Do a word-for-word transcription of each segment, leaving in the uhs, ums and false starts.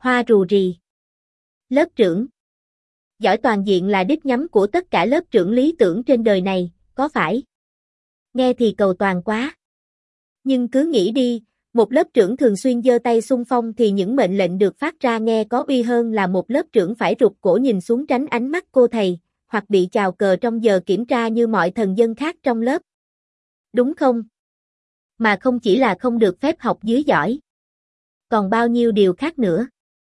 Hoa rù rì. Lớp trưởng. Giỏi toàn diện là đích nhắm của tất cả lớp trưởng lý tưởng trên đời này, có phải? Nghe thì cầu toàn quá. Nhưng cứ nghĩ đi, một lớp trưởng thường xuyên giơ tay xung phong thì những mệnh lệnh được phát ra nghe có uy hơn là một lớp trưởng phải rụt cổ nhìn xuống tránh ánh mắt cô thầy, hoặc bị chào cờ trong giờ kiểm tra như mọi thần dân khác trong lớp. Đúng không? Mà không chỉ là không được phép học dưới giỏi. Còn bao nhiêu điều khác nữa.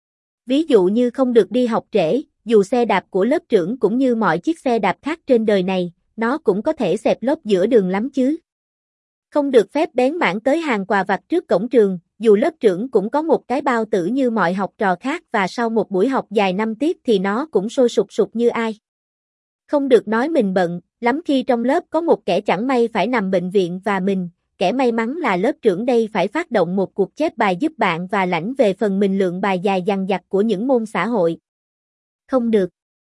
Ví dụ như không được đi học trễ, dù xe đạp của lớp trưởng cũng như mọi chiếc xe đạp khác trên đời này, nó cũng có thể xẹp lốp giữa đường lắm chứ. Không được phép bén mảng tới hàng quà vặt trước cổng trường, dù lớp trưởng cũng có một cái bao tử như mọi học trò khác và sau một buổi học dài năm tiết thì nó cũng sôi sục sục như ai. Không được nói mình bận, lắm khi trong lớp có một kẻ chẳng may phải nằm bệnh viện và mình, kẻ may mắn là lớp trưởng đây phải phát động một cuộc chép bài giúp bạn và lãnh về phần mình lượng bài dài dằng dặc của những môn xã hội. Không được.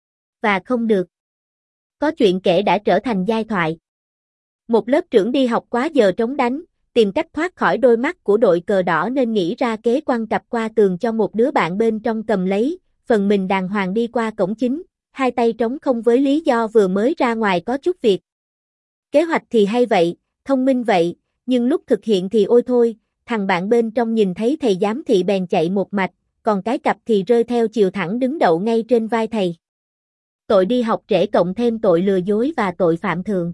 Và không được. Có chuyện kể đã trở thành giai thoại. Một lớp trưởng đi học quá giờ trống đánh, tìm cách thoát khỏi đôi mắt của đội cờ đỏ nên nghĩ ra kế quăng cặp qua tường cho một đứa bạn bên trong cầm lấy, phần mình đàng hoàng đi qua cổng chính, hai tay trống không với lý do vừa mới ra ngoài có chút việc. Kế hoạch thì hay vậy, thông minh vậy, nhưng lúc thực hiện thì ôi thôi, thằng bạn bên trong nhìn thấy thầy giám thị bèn chạy một mạch, còn cái cặp thì rơi theo chiều thẳng đứng đậu ngay trên vai thầy. Tội đi học trễ cộng thêm tội lừa dối và tội phạm thượng.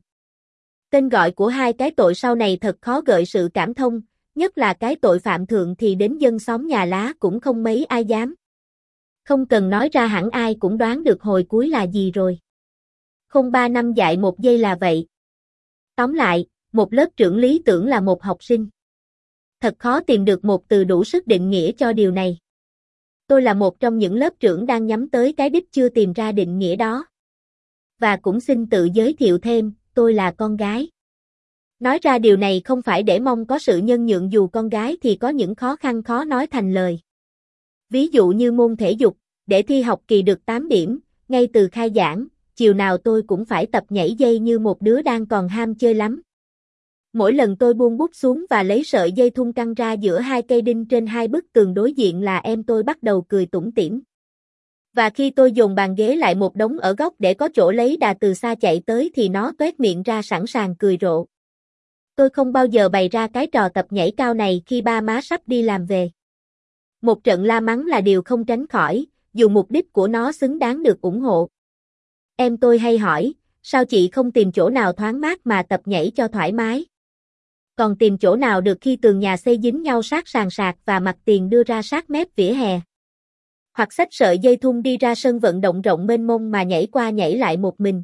Tên gọi của hai cái tội sau này thật khó gợi sự cảm thông, nhất là cái tội phạm thượng thì đến dân xóm nhà lá cũng không mấy ai dám. Không cần nói ra hẳn ai cũng đoán được hồi cuối là gì rồi. Không ba năm dạy một giây là vậy. Tóm lại, một lớp trưởng lý tưởng là một học sinh. Thật khó tìm được một từ đủ sức định nghĩa cho điều này. Tôi là một trong những lớp trưởng đang nhắm tới cái đích chưa tìm ra định nghĩa đó. Và cũng xin tự giới thiệu thêm, tôi là con gái. Nói ra điều này không phải để mong có sự nhân nhượng dù con gái thì có những khó khăn khó nói thành lời. Ví dụ như môn thể dục, để thi học kỳ được tám điểm, ngay từ khai giảng, chiều nào tôi cũng phải tập nhảy dây như một đứa đang còn ham chơi lắm. Mỗi lần tôi buông bút xuống và lấy sợi dây thun căng ra giữa hai cây đinh trên hai bức tường đối diện là em tôi bắt đầu cười tủm tỉm. Và khi tôi dồn bàn ghế lại một đống ở góc để có chỗ lấy đà từ xa chạy tới thì nó toét miệng ra sẵn sàng cười rộ. Tôi không bao giờ bày ra cái trò tập nhảy cao này khi ba má sắp đi làm về. Một trận la mắng là điều không tránh khỏi, dù mục đích của nó xứng đáng được ủng hộ. Em tôi hay hỏi, sao chị không tìm chỗ nào thoáng mát mà tập nhảy cho thoải mái? Còn tìm chỗ nào được khi tường nhà xây dính nhau sát sàn sạt và mặt tiền đưa ra sát mép vỉa hè? Hoặc xách sợi dây thun đi ra sân vận động rộng mênh mông mà nhảy qua nhảy lại một mình.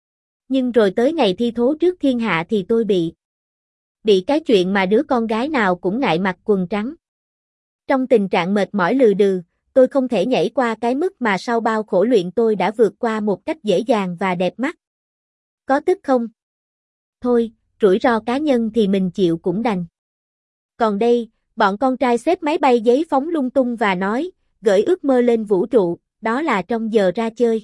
Nhưng rồi tới ngày thi thố trước thiên hạ thì tôi bị. Bị cái chuyện mà đứa con gái nào cũng ngại mặc quần trắng. Trong tình trạng mệt mỏi lừ đừ, tôi không thể nhảy qua cái mức mà sau bao khổ luyện tôi đã vượt qua một cách dễ dàng và đẹp mắt. Có tức không? Thôi, rủi ro cá nhân thì mình chịu cũng đành. Còn đây, bọn con trai xếp máy bay giấy phóng lung tung và nói, gửi ước mơ lên vũ trụ, đó là trong giờ ra chơi.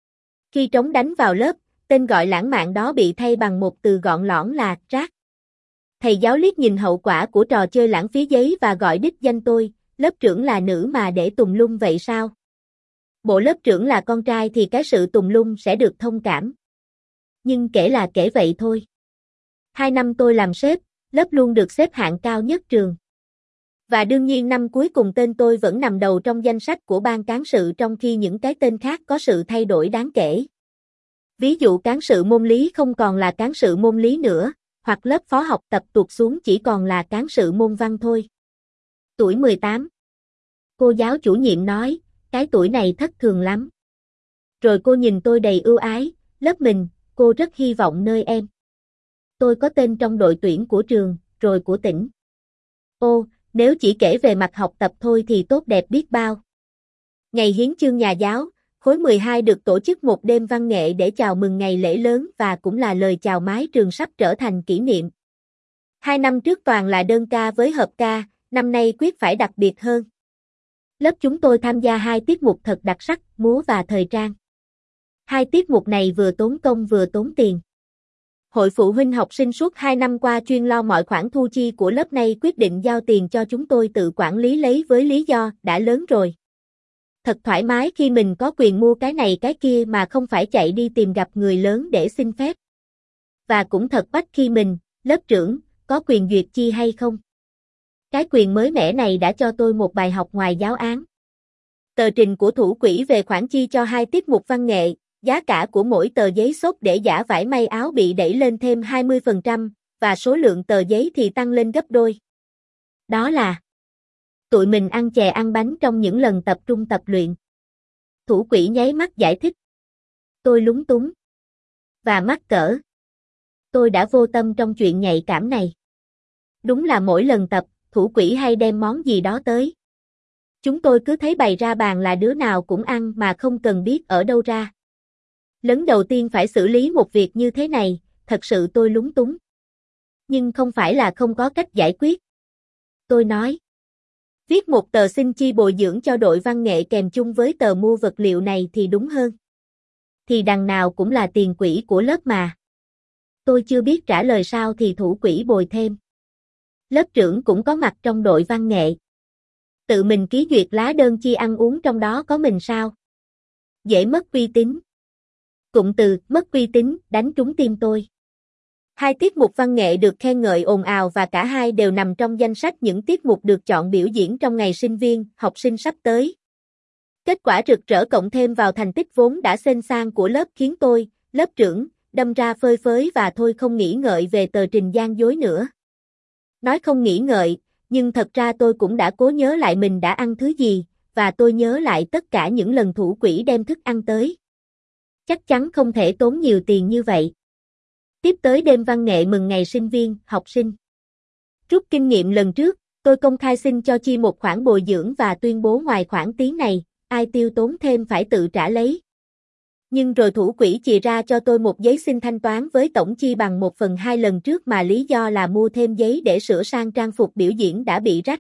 Khi trống đánh vào lớp, tên gọi lãng mạn đó bị thay bằng một từ gọn lõn là rác. Thầy giáo liếc nhìn hậu quả của trò chơi lãng phí giấy và gọi đích danh tôi, lớp trưởng là nữ mà để tùm lum vậy sao? Bộ lớp trưởng là con trai thì cái sự tùm lum sẽ được thông cảm. Nhưng kể là kể vậy thôi. Hai năm tôi làm sếp, lớp luôn được xếp hạng cao nhất trường. Và đương nhiên năm cuối cùng tên tôi vẫn nằm đầu trong danh sách của ban cán sự trong khi những cái tên khác có sự thay đổi đáng kể. Ví dụ cán sự môn lý không còn là cán sự môn lý nữa, hoặc lớp phó học tập tụt xuống chỉ còn là cán sự môn văn thôi. Tuổi mười tám. Cô giáo chủ nhiệm nói, cái tuổi này thất thường lắm. Rồi cô nhìn tôi đầy ưu ái, lớp mình, cô rất hy vọng nơi em. Tôi có tên trong đội tuyển của trường, rồi của tỉnh. Ô, nếu chỉ kể về mặt học tập thôi thì tốt đẹp biết bao. Ngày hiến chương nhà giáo, khối mười hai được tổ chức một đêm văn nghệ để chào mừng ngày lễ lớn và cũng là lời chào mái trường sắp trở thành kỷ niệm. Hai năm trước toàn là đơn ca với hợp ca, năm nay quyết phải đặc biệt hơn. Lớp chúng tôi tham gia hai tiết mục thật đặc sắc, múa và thời trang. Hai tiết mục này vừa tốn công vừa tốn tiền. Hội phụ huynh học sinh suốt hai năm qua chuyên lo mọi khoản thu chi của lớp này quyết định giao tiền cho chúng tôi tự quản lý lấy với lý do đã lớn rồi. thật thoải mái khi mình có quyền mua cái này cái kia mà không phải chạy đi tìm gặp người lớn để xin phép. Và cũng thật bách khi mình, lớp trưởng, có quyền duyệt chi hay không. Cái quyền mới mẻ này đã cho tôi một bài học ngoài giáo án. Tờ trình của thủ quỹ về khoản chi cho hai tiết mục văn nghệ, giá cả của mỗi tờ giấy xốp để giả vải may áo bị đẩy lên thêm hai mươi phần trăm, và số lượng tờ giấy thì tăng lên gấp đôi. Đó là tụi mình ăn chè ăn bánh trong những lần tập trung tập luyện. Thủ quỹ nháy mắt giải thích. Tôi lúng túng. Và mắc cỡ. Tôi đã vô tâm trong chuyện nhạy cảm này. Đúng là mỗi lần tập, thủ quỹ hay đem món gì đó tới. Chúng tôi cứ thấy bày ra bàn là đứa nào cũng ăn mà không cần biết ở đâu ra. Lần đầu tiên phải xử lý một việc như thế này, thật sự tôi lúng túng. Nhưng không phải là không có cách giải quyết. Tôi nói. Viết một tờ xin chi bồi dưỡng cho đội văn nghệ kèm chung với tờ mua vật liệu này thì đúng hơn. Thì đằng nào cũng là tiền quỹ của lớp mà. Tôi chưa biết trả lời sao thì thủ quỹ bồi thêm. Lớp trưởng cũng có mặt trong đội văn nghệ. Tự mình ký duyệt lá đơn chi ăn uống trong đó có mình sao? Dễ mất uy tín. Cụm từ mất uy tín đánh trúng tim tôi. Hai tiết mục văn nghệ được khen ngợi ồn ào và cả hai đều nằm trong danh sách những tiết mục được chọn biểu diễn trong ngày sinh viên, học sinh sắp tới. Kết quả rực rỡ cộng thêm vào thành tích vốn đã xên sang của lớp khiến tôi, lớp trưởng, đâm ra phơi phới và thôi không nghĩ ngợi về tờ trình gian dối nữa. Nói không nghĩ ngợi, nhưng thật ra tôi cũng đã cố nhớ lại mình đã ăn thứ gì, và tôi nhớ lại tất cả những lần thủ quỹ đem thức ăn tới. Chắc chắn không thể tốn nhiều tiền như vậy. Tiếp tới đêm văn nghệ mừng ngày sinh viên, học sinh. Rút kinh nghiệm lần trước, tôi công khai xin cho chi một khoản bồi dưỡng và tuyên bố ngoài khoản tiếng này, ai tiêu tốn thêm phải tự trả lấy. Nhưng rồi thủ quỹ chì ra cho tôi một giấy xin thanh toán với tổng chi bằng một phần hai lần trước mà lý do là mua thêm giấy để sửa sang trang phục biểu diễn đã bị rách.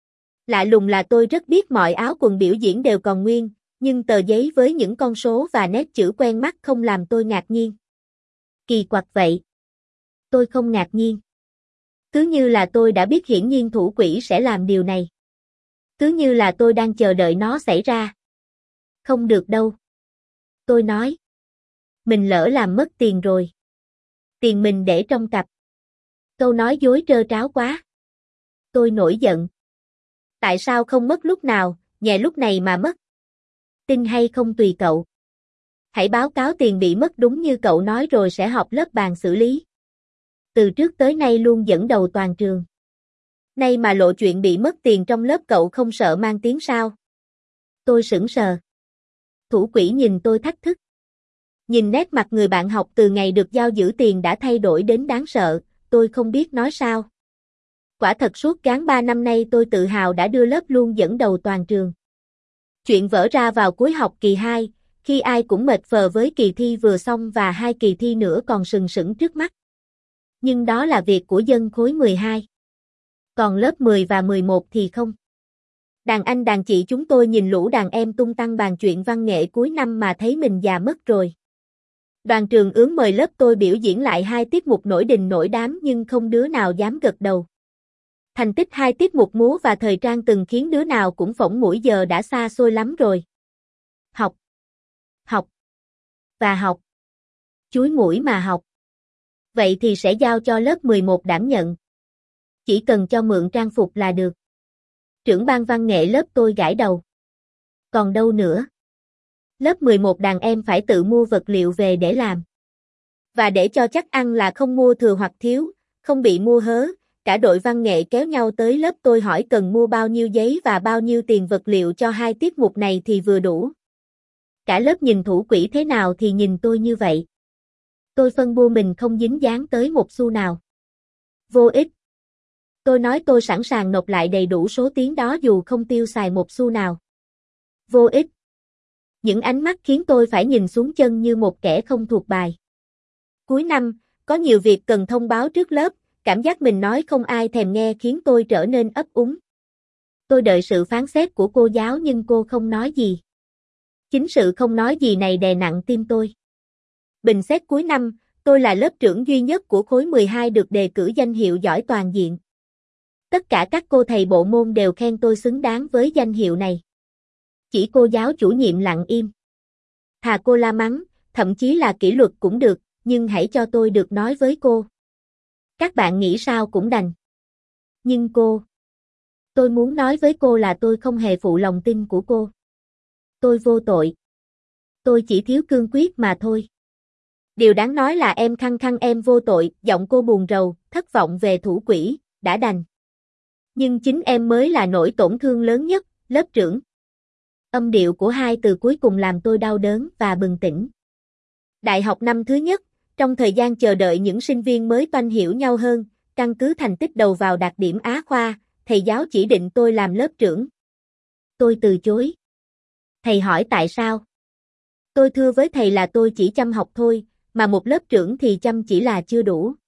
Lạ lùng là tôi rất biết mọi áo quần biểu diễn đều còn nguyên, nhưng tờ giấy với những con số và nét chữ quen mắt không làm tôi ngạc nhiên. Kỳ quặc vậy. Tôi không ngạc nhiên. Cứ như là tôi đã biết hiển nhiên thủ quỹ sẽ làm điều này. Cứ như là tôi đang chờ đợi nó xảy ra. Không được đâu. Tôi nói. Mình lỡ làm mất tiền rồi. Tiền mình để trong cặp. Câu nói dối trơ tráo quá. Tôi nổi giận. Tại sao không mất lúc nào, nhẹ lúc này mà mất? Tin hay không tùy cậu. Hãy báo cáo tiền bị mất đúng như cậu nói rồi sẽ họp lớp bàn xử lý. Từ trước tới nay luôn dẫn đầu toàn trường. Nay mà lộ chuyện bị mất tiền trong lớp cậu không sợ mang tiếng sao? Tôi sững sờ. Thủ quỹ nhìn tôi thách thức. Nhìn nét mặt người bạn học từ ngày được giao giữ tiền đã thay đổi đến đáng sợ, tôi không biết nói sao. Quả thật suốt gán ba năm nay tôi tự hào đã đưa lớp luôn dẫn đầu toàn trường. Chuyện vỡ ra vào cuối học kỳ hai, khi ai cũng mệt phờ với kỳ thi vừa xong và hai kỳ thi nữa còn sừng sững trước mắt. Nhưng đó là việc của dân khối mười hai. Còn lớp mười và mười một thì không. Đàn anh đàn chị chúng tôi nhìn lũ đàn em tung tăng bàn chuyện văn nghệ cuối năm mà thấy mình già mất rồi. Đoàn trường ướng mời lớp tôi biểu diễn lại hai tiết mục nổi đình nổi đám nhưng không đứa nào dám gật đầu. Thành tích hai tiết mục múa và thời trang từng khiến đứa nào cũng phỏng mũi giờ đã xa xôi lắm rồi. Học. Học. Và học. Chúi mũi mà học. Vậy thì sẽ giao cho lớp mười một đảm nhận. Chỉ cần cho mượn trang phục là được. Trưởng ban văn nghệ lớp tôi gãi đầu. Còn đâu nữa? Lớp mười một đàn em phải tự mua vật liệu về để làm. Và để cho chắc ăn là không mua thừa hoặc thiếu, không bị mua hớ, cả đội văn nghệ kéo nhau tới lớp tôi hỏi cần mua bao nhiêu giấy và bao nhiêu tiền vật liệu cho hai tiết mục này thì vừa đủ. Cả lớp nhìn thủ quỹ thế nào thì nhìn tôi như vậy. Tôi phân bua mình không dính dáng tới một xu nào. Vô ích. Tôi nói tôi sẵn sàng nộp lại đầy đủ số tiền đó dù không tiêu xài một xu nào. Vô ích. Những ánh mắt khiến tôi phải nhìn xuống chân như một kẻ không thuộc bài. Cuối năm, có nhiều việc cần thông báo trước lớp, cảm giác mình nói không ai thèm nghe khiến tôi trở nên ấp úng. Tôi đợi sự phán xét của cô giáo nhưng cô không nói gì. Chính sự không nói gì này đè nặng tim tôi. Bình xét cuối năm, tôi là lớp trưởng duy nhất của khối mười hai được đề cử danh hiệu giỏi toàn diện. Tất cả các cô thầy bộ môn đều khen tôi xứng đáng với danh hiệu này. chỉ cô giáo chủ nhiệm lặng im. Thà cô la mắng, thậm chí là kỷ luật cũng được, nhưng hãy cho tôi được nói với cô. Các bạn nghĩ sao cũng đành. Nhưng cô... Tôi muốn nói với cô là tôi không hề phụ lòng tin của cô. Tôi vô tội. Tôi chỉ thiếu cương quyết mà thôi. Điều đáng nói là em khăng khăng em vô tội, giọng cô buồn rầu, thất vọng về thủ quỹ, đã đành. Nhưng chính em mới là nỗi tổn thương lớn nhất, lớp trưởng. Âm điệu của hai từ cuối cùng làm tôi đau đớn và bừng tỉnh. Đại học năm thứ nhất, trong thời gian chờ đợi những sinh viên mới toanh hiểu nhau hơn, căn cứ thành tích đầu vào đạt điểm Á khoa, thầy giáo chỉ định tôi làm lớp trưởng. Tôi từ chối. Thầy hỏi tại sao? Tôi thưa với thầy là tôi chỉ chăm học thôi, mà một lớp trưởng thì chăm chỉ là chưa đủ.